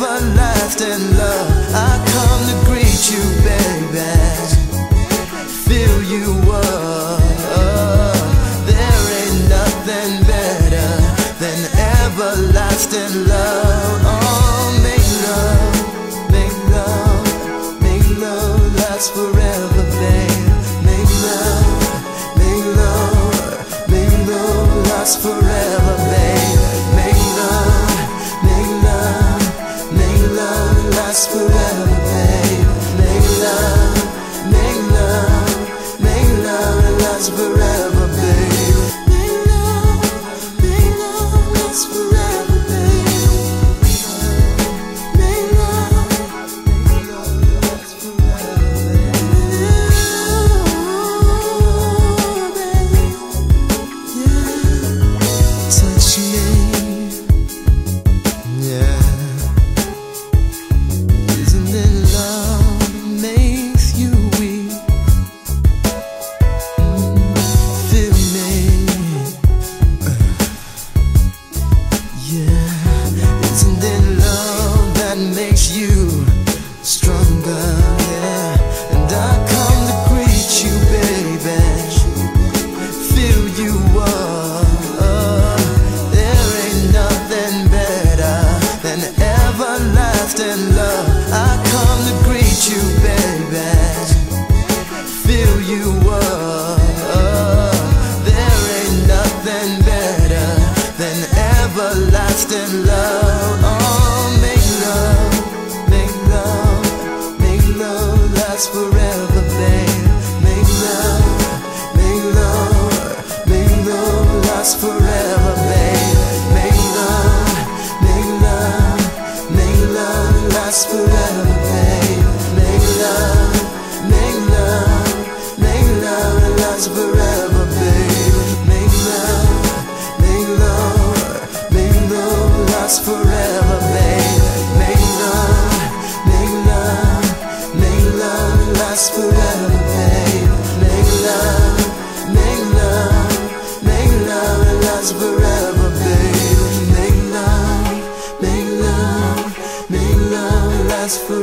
everlasting love. I come to greet you, baby, fill you up. There ain't nothing better than everlasting love. Oh, make love, make love, make love last forever, babe. Make love, make love, make love last forever, babe. Make love, make love, make love last forever, babe. Make love, make love, make love last forever, babe. Make love last forever, babe. Make love last forever, babe. Yeah, touch me. Yeah. Isn't it love that makes you weak? Feel me. Yeah. Isn't it love that makes you stronger? Yeah. And I come to greet you, baby, fill you up. There ain't nothing better than everlasting love. I come to greet you, baby, fill you up. There ain't nothing better than everlasting love. Oh, make love, make love, make love last forever, babe. Make love, make love, make love last forever, babe. Make love, make love, make love last forever, babe. Make love, make love, make love last forever, babe. Make love, make love, make love last forever, babe. Make love, make love, make love last forever, babe. Make love, make love, make love last forever, babe. Make love, make love, make love last forever.